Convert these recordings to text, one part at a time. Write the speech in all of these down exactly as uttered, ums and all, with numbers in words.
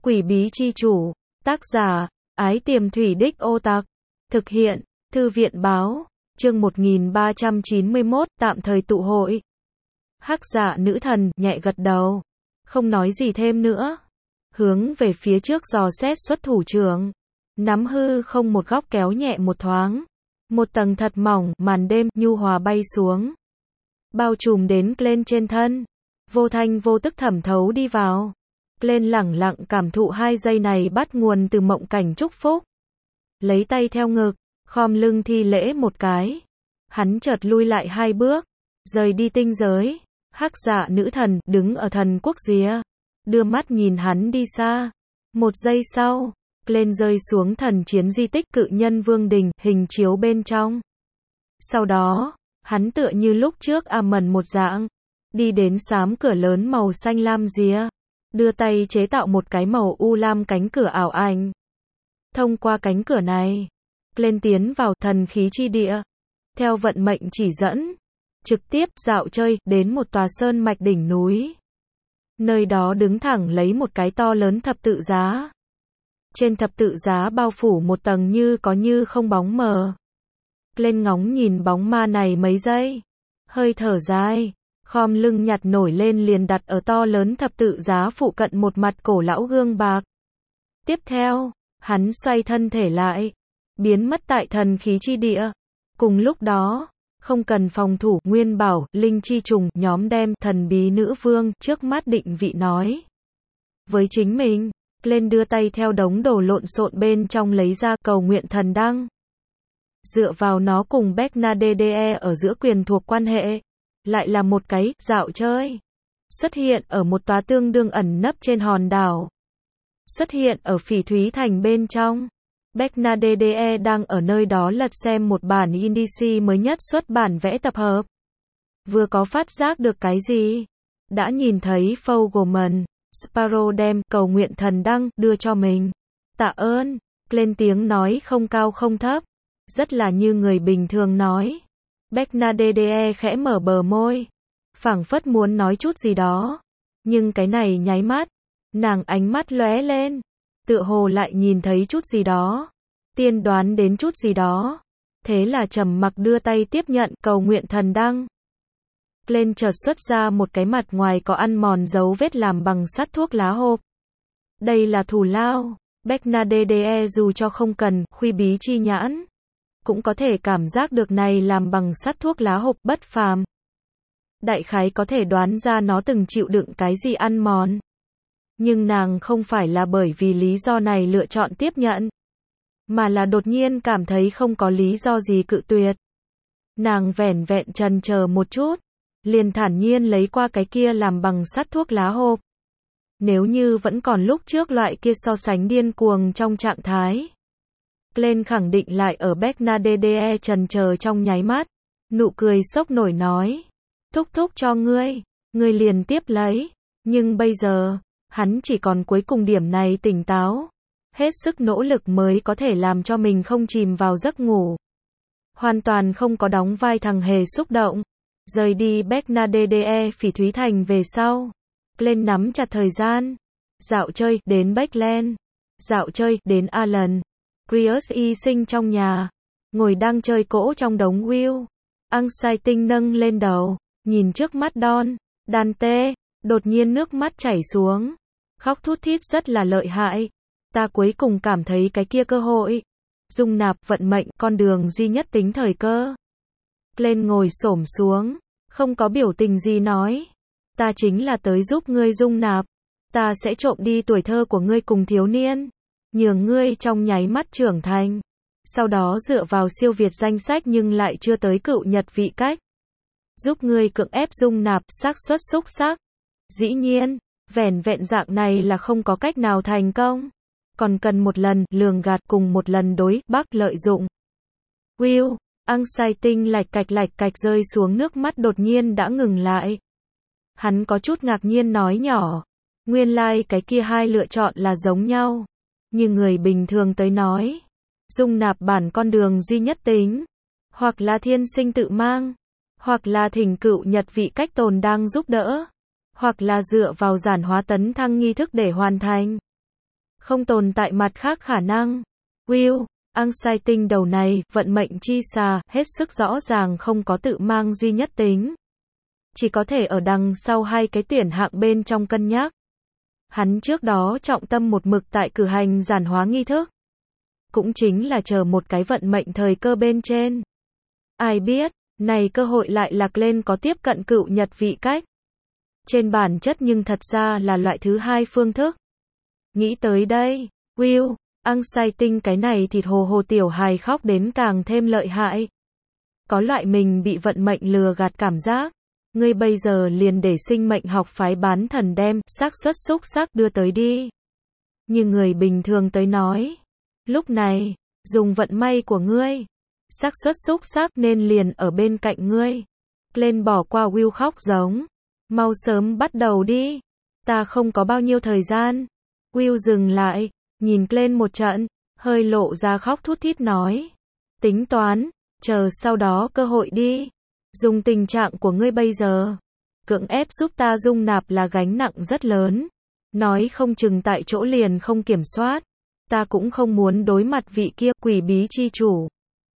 Quỷ bí chi chủ, tác giả, Ái Tiềm Thủy Đích Ô Tặc, thực hiện, Thư viện báo, chương một nghìn ba trăm chín mươi mốt, tạm thời tụ hội. Hắc Dạ nữ thần, nhẹ gật đầu, không nói gì thêm nữa. Hướng về phía trước dò xét xuất thủ trưởng, nắm hư không một góc kéo nhẹ một thoáng. Một tầng thật mỏng, màn đêm, nhu hòa bay xuống. Bao trùm đến lên trên thân. Vô thanh vô tức thẩm thấu đi vào. Lên lẳng lặng cảm thụ hai giây này bắt nguồn từ mộng cảnh chúc phúc. Lấy tay theo ngực, khom lưng thi lễ một cái. Hắn chợt lui lại hai bước, rời đi tinh giới. Hắc Dạ nữ thần, đứng ở thần quốc rìa. Đưa mắt nhìn hắn đi xa. Một giây sau, lên rơi xuống thần chiến di tích cự nhân vương đình, hình chiếu bên trong. Sau đó, hắn tựa như lúc trước a mần một dạng, đi đến xám cửa lớn màu xanh lam rìa, đưa tay chế tạo một cái màu u lam cánh cửa ảo ảnh. Thông qua cánh cửa này, lên tiến vào thần khí chi địa, theo vận mệnh chỉ dẫn, trực tiếp dạo chơi đến một tòa sơn mạch đỉnh núi. Nơi đó đứng thẳng lấy một cái to lớn thập tự giá. Trên thập tự giá bao phủ một tầng như có như không bóng mờ. Lên ngóng nhìn bóng ma này mấy giây, hơi thở dài, khom lưng nhặt nổi lên liền đặt ở to lớn thập tự giá phụ cận một mặt cổ lão gương bạc. Tiếp theo, hắn xoay thân thể lại, biến mất tại thần khí chi địa. Cùng lúc đó, không cần phòng thủ, Nguyên Bảo, Linh Chi Trùng, nhóm đem thần bí nữ vương trước mắt định vị nói với chính mình. Lên đưa tay theo đống đồ lộn xộn bên trong lấy ra cầu nguyện thần đăng. Dựa vào nó cùng Bernadette ở giữa quyền thuộc quan hệ, lại là một cái dạo chơi. Xuất hiện ở một tòa tương đương ẩn nấp trên hòn đảo. Xuất hiện ở Phỉ Thúy Thành bên trong. Bernadette đang ở nơi đó lật xem một bản indice mới nhất xuất bản vẽ tập hợp. Vừa có phát giác được cái gì, đã nhìn thấy Fogelman, Sparrow đem cầu nguyện thần đăng đưa cho mình. Tạ ơn, lên tiếng nói không cao không thấp, rất là như người bình thường nói. Bernadette khẽ mở bờ môi, phảng phất muốn nói chút gì đó, nhưng cái này nháy mắt, nàng ánh mắt lóe lên, tựa hồ lại nhìn thấy chút gì đó, tiên đoán đến chút gì đó, thế là trầm mặc đưa tay tiếp nhận cầu nguyện thần đăng. Lên chợt xuất ra một cái mặt ngoài có ăn mòn dấu vết làm bằng sắt thuốc lá hộp. Đây là thù lao. Bernadette dù cho không cần khuy bí chi nhãn, cũng có thể cảm giác được này làm bằng sắt thuốc lá hộp bất phàm. Đại khái có thể đoán ra nó từng chịu đựng cái gì ăn mòn. Nhưng nàng không phải là bởi vì lý do này lựa chọn tiếp nhận, mà là đột nhiên cảm thấy không có lý do gì cự tuyệt. Nàng vẻn vẹn chần chờ một chút, liền thản nhiên lấy qua cái kia làm bằng sắt thuốc lá hộp. Nếu như vẫn còn lúc trước loại kia so sánh điên cuồng trong trạng thái. Lên khẳng định lại ở Bernadette chần chờ trong nháy mắt, nụ cười sốc nổi nói, thúc thúc cho ngươi, ngươi liền tiếp lấy, nhưng bây giờ, hắn chỉ còn cuối cùng điểm này tỉnh táo, hết sức nỗ lực mới có thể làm cho mình không chìm vào giấc ngủ. Hoàn toàn không có đóng vai thằng hề xúc động. Rời đi Bernadette Phỉ Thúy Thành về sau, lên nắm chặt thời gian, dạo chơi đến Beckland, dạo chơi đến Alan, Chris y sinh trong nhà, ngồi đang chơi cỗ trong đống wheel. Anxiety nâng lên đầu, nhìn trước mắt Don, Dante, đột nhiên nước mắt chảy xuống, khóc thút thít rất là lợi hại. Ta cuối cùng cảm thấy cái kia cơ hội, dung nạp vận mệnh, con đường duy nhất tính thời cơ. Lên ngồi xổm xuống, không có biểu tình gì nói, ta chính là tới giúp ngươi dung nạp, ta sẽ trộm đi tuổi thơ của ngươi cùng thiếu niên, nhường ngươi trong nháy mắt trưởng thành, sau đó dựa vào siêu việt danh sách nhưng lại chưa tới cựu nhật vị cách, giúp ngươi cưỡng ép dung nạp xác suất xúc sắc. Dĩ nhiên, vẻn vẹn dạng này là không có cách nào thành công, còn cần một lần lường gạt cùng một lần đối bắc lợi dụng. Will, Anxiety lạch cạch lạch cạch rơi xuống nước mắt đột nhiên đã ngừng lại. Hắn có chút ngạc nhiên nói nhỏ, nguyên lai like cái kia hai lựa chọn là giống nhau, như người bình thường tới nói, dung nạp bản con đường duy nhất tính, hoặc là thiên sinh tự mang, hoặc là thỉnh cựu nhật vị cách tồn đang giúp đỡ, hoặc là dựa vào giản hóa tấn thăng nghi thức để hoàn thành. Không tồn tại mặt khác khả năng. Will, Anxiety đầu này, vận mệnh chi xà, hết sức rõ ràng không có tự mang duy nhất tính. Chỉ có thể ở đằng sau hai cái tuyển hạng bên trong cân nhắc. Hắn trước đó trọng tâm một mực tại cử hành giản hóa nghi thức. Cũng chính là chờ một cái vận mệnh thời cơ bên trên. Ai biết, này cơ hội lại lạc lên có tiếp cận cựu nhật vị cách. Trên bản chất nhưng thật ra là loại thứ hai phương thức. Nghĩ tới đây, Will, Anxiety cái này thịt hồ hồ tiểu hài khóc đến càng thêm lợi hại. Có loại mình bị vận mệnh lừa gạt cảm giác. Ngươi bây giờ liền để sinh mệnh học phái bán thần đem xác suất xúc sắc đưa tới đi. Như người bình thường tới nói. Lúc này, dùng vận may của ngươi. Xác suất xúc sắc nên liền ở bên cạnh ngươi. Lên bỏ qua Will khóc giống. Mau sớm bắt đầu đi. Ta không có bao nhiêu thời gian. Will dừng lại, nhìn lên một trận, hơi lộ ra khóc thút thít nói. Tính toán, chờ sau đó cơ hội đi. Dùng tình trạng của ngươi bây giờ. Cưỡng ép giúp ta dung nạp là gánh nặng rất lớn. Nói không chừng tại chỗ liền không kiểm soát. Ta cũng không muốn đối mặt vị kia quỷ bí chi chủ.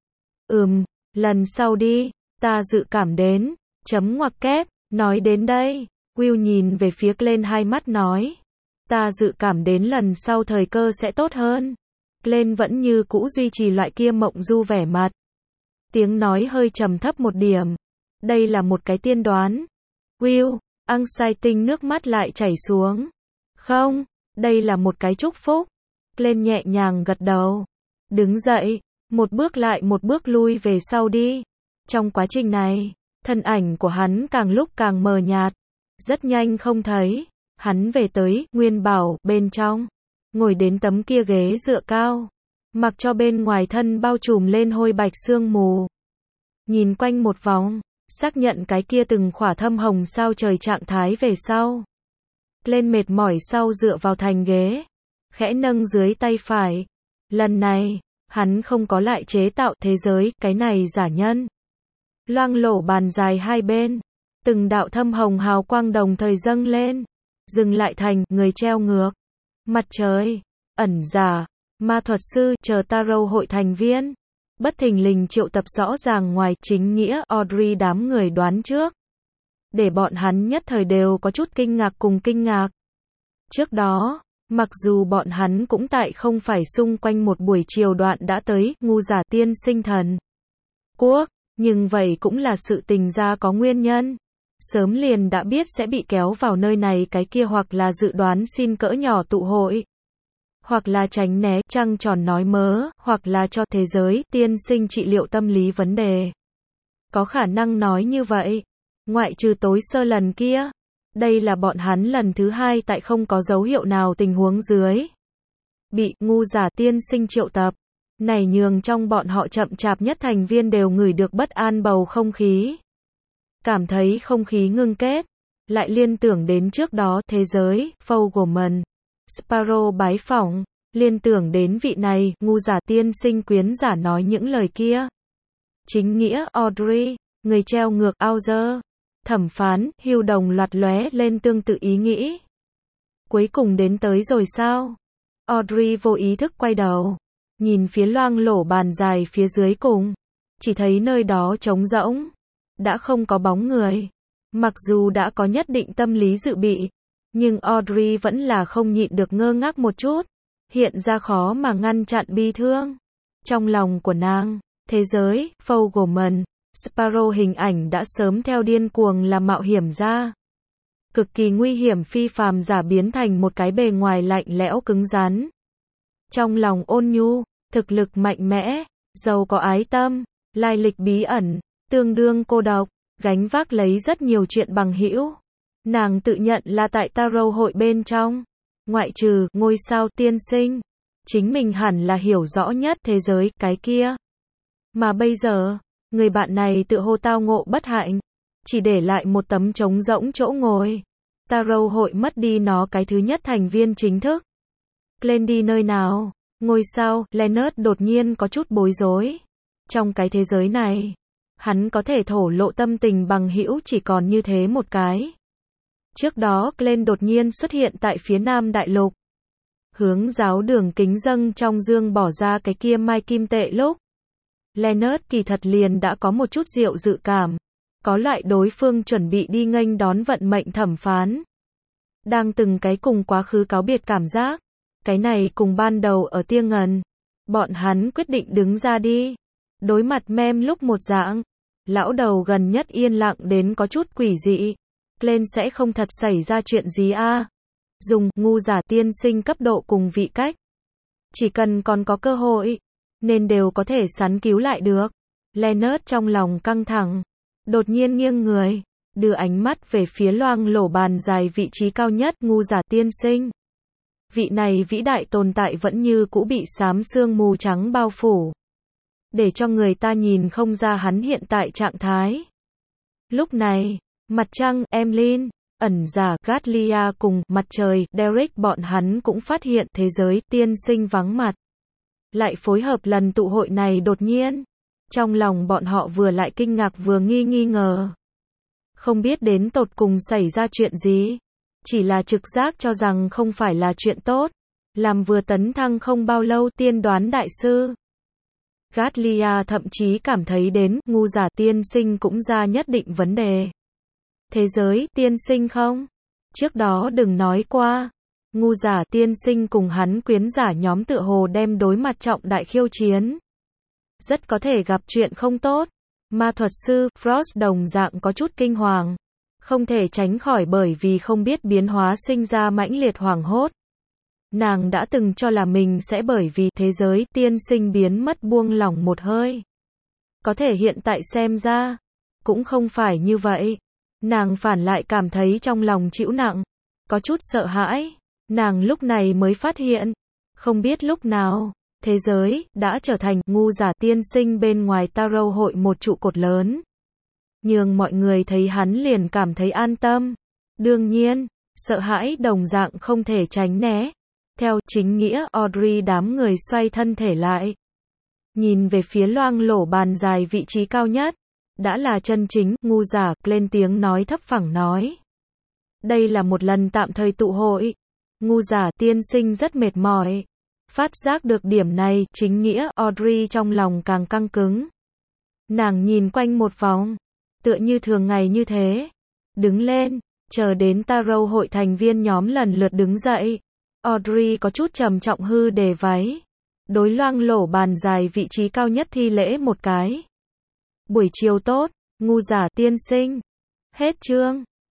Ừm, lần sau đi, ta dự cảm đến. Chấm ngoặc kép, nói đến đây. Will nhìn về phía Glenn hai mắt nói. Ta dự cảm đến lần sau thời cơ sẽ tốt hơn. Glenn vẫn như cũ duy trì loại kia mộng du vẻ mặt. Tiếng nói hơi trầm thấp một điểm. Đây là một cái tiên đoán. Will, Anxiety nước mắt lại chảy xuống. Không, đây là một cái chúc phúc. Glenn nhẹ nhàng gật đầu. Đứng dậy, một bước lại một bước lui về sau đi. Trong quá trình này, thân ảnh của hắn càng lúc càng mờ nhạt. Rất nhanh không thấy. Hắn về tới Nguyên Bảo bên trong. Ngồi đến tấm kia ghế dựa cao. Mặc cho bên ngoài thân bao trùm lên hôi bạch sương mù. Nhìn quanh một vòng. Xác nhận cái kia từng khỏa thâm hồng sao trời trạng thái về sau. Lên mệt mỏi sau dựa vào thành ghế. Khẽ nâng dưới tay phải. Lần này, hắn không có lại chế tạo thế giới, cái này giả nhân. Loang lổ bàn dài hai bên. Từng đạo thâm hồng hào quang đồng thời dâng lên. Dừng lại thành, người treo ngược. Mặt trời, ẩn giả, ma thuật sư, chờ tarot hội thành viên. Bất thình lình triệu tập rõ ràng ngoài chính nghĩa Audrey đám người đoán trước. Để bọn hắn nhất thời đều có chút kinh ngạc cùng kinh ngạc. Trước đó, mặc dù bọn hắn cũng tại không phải xung quanh một buổi chiều đoạn đã tới, ngu giả tiên sinh thần quốc, nhưng vậy cũng là sự tình ra có nguyên nhân. Sớm liền đã biết sẽ bị kéo vào nơi này cái kia hoặc là dự đoán xin cỡ nhỏ tụ hội. Hoặc là tránh né trăng tròn nói mớ, hoặc là cho thế giới tiên sinh trị liệu tâm lý vấn đề. Có khả năng nói như vậy. Ngoại trừ tối sơ lần kia. Đây là bọn hắn lần thứ hai tại không có dấu hiệu nào tình huống dưới. Bị ngu giả tiên sinh triệu tập. Này nhường trong bọn họ chậm chạp nhất thành viên đều ngửi được bất an bầu không khí. Cảm thấy không khí ngưng kết. Lại liên tưởng đến trước đó thế giới, Fogelman, Sparrow bái phỏng. Liên tưởng đến vị này, ngu giả tiên sinh quyến giả nói những lời kia. Chính nghĩa Audrey, người treo ngược Auger. Thẩm phán, Hưu đồng loạt lóe lên tương tự ý nghĩ. Cuối cùng đến tới rồi sao? Audrey vô ý thức quay đầu. Nhìn phía loang lổ bàn dài phía dưới cùng. Chỉ thấy nơi đó trống rỗng. Đã không có bóng người. Mặc dù đã có nhất định tâm lý dự bị. Nhưng Audrey vẫn là không nhịn được ngơ ngác một chút. Hiện ra khó mà ngăn chặn bi thương. Trong lòng của nàng, thế giới, Fogelman, Sparrow hình ảnh đã sớm theo điên cuồng là mạo hiểm ra. Cực kỳ nguy hiểm phi phàm giả biến thành một cái bề ngoài lạnh lẽo cứng rắn. Trong lòng ôn nhu, thực lực mạnh mẽ, giàu có ái tâm, lai lịch bí ẩn, tương đương cô độc, gánh vác lấy rất nhiều chuyện bằng hữu. Nàng tự nhận là tại tarot hội bên trong, ngoại trừ ngôi sao tiên sinh, chính mình hẳn là hiểu rõ nhất thế giới cái kia. Mà bây giờ, người bạn này tự hô tao ngộ bất hạnh, chỉ để lại một tấm trống rỗng chỗ ngồi. Tarot hội mất đi nó cái thứ nhất thành viên chính thức. Lên đi nơi nào? Ngôi sao, Leonard đột nhiên có chút bối rối. Trong cái thế giới này, hắn có thể thổ lộ tâm tình bằng hữu chỉ còn như thế một cái. Trước đó, Glenn đột nhiên xuất hiện tại phía Nam Đại Lục. hướng giáo đường kính dâng trong dương bỏ ra cái kia mai kim tệ lúc. Leonard kỳ thật liền đã có một chút diệu dự cảm, có loại đối phương chuẩn bị đi nghênh đón vận mệnh thẩm phán. Đang từng cái cùng quá khứ cáo biệt cảm giác, cái này cùng ban đầu ở Tia Ngần, bọn hắn quyết định đứng ra đi. Đối mặt mem lúc một dạng, lão đầu gần nhất yên lặng đến có chút quỷ dị. Glenn sẽ không thật xảy ra chuyện gì a? À? Dùng ngu giả tiên sinh cấp độ cùng vị cách. Chỉ cần còn có cơ hội, nên đều có thể sắn cứu lại được. Leonard trong lòng căng thẳng, đột nhiên nghiêng người, đưa ánh mắt về phía loang lổ bàn dài vị trí cao nhất ngu giả tiên sinh. Vị này vĩ đại tồn tại vẫn như cũ bị xám sương mù trắng bao phủ, để cho người ta nhìn không ra hắn hiện tại trạng thái. Lúc này, mặt trăng, Emlyn, ẩn giả, Gatlia cùng mặt trời, Derek bọn hắn cũng phát hiện thế giới tiên sinh vắng mặt. Lại phối hợp lần tụ hội này đột nhiên. Trong lòng bọn họ vừa lại kinh ngạc vừa nghi nghi ngờ. Không biết đến tột cùng xảy ra chuyện gì. Chỉ là trực giác cho rằng không phải là chuyện tốt. Làm vừa tấn thăng không bao lâu tiên đoán đại sư. Gatlia thậm chí cảm thấy đến ngu giả tiên sinh cũng ra nhất định vấn đề. Thế giới tiên sinh không? Trước đó đừng nói qua. Ngu giả tiên sinh cùng hắn quyến giả nhóm tựa hồ đem đối mặt trọng đại khiêu chiến. Rất có thể gặp chuyện không tốt. Ma thuật sư Frost đồng dạng có chút kinh hoàng. Không thể tránh khỏi bởi vì không biết biến hóa sinh ra mãnh liệt hoảng hốt. Nàng đã từng cho là mình sẽ bởi vì thế giới tiên sinh biến mất buông lỏng một hơi. Có thể hiện tại xem ra, cũng không phải như vậy. Nàng phản lại cảm thấy trong lòng chịu nặng, có chút sợ hãi. Nàng lúc này mới phát hiện, không biết lúc nào, thế giới đã trở thành ngu giả tiên sinh bên ngoài tarot hội một trụ cột lớn. Nhưng mọi người thấy hắn liền cảm thấy an tâm. Đương nhiên, sợ hãi đồng dạng không thể tránh né. Theo chính nghĩa Audrey đám người xoay thân thể lại. Nhìn về phía loang lổ bàn dài vị trí cao nhất. Đã là chân chính, ngu giả, lên tiếng nói thấp phẳng nói. Đây là một lần tạm thời tụ hội. Ngu giả tiên sinh rất mệt mỏi. Phát giác được điểm này, chính nghĩa Audrey trong lòng càng căng cứng. Nàng nhìn quanh một vòng. Tựa như thường ngày như thế. Đứng lên, chờ đến tarot hội thành viên nhóm lần lượt đứng dậy. Audrey có chút trầm trọng hư đề váy. Đối loang lổ bàn dài vị trí cao nhất thi lễ một cái. Buổi chiều tốt, ngu giả tiên sinh. Hết chương.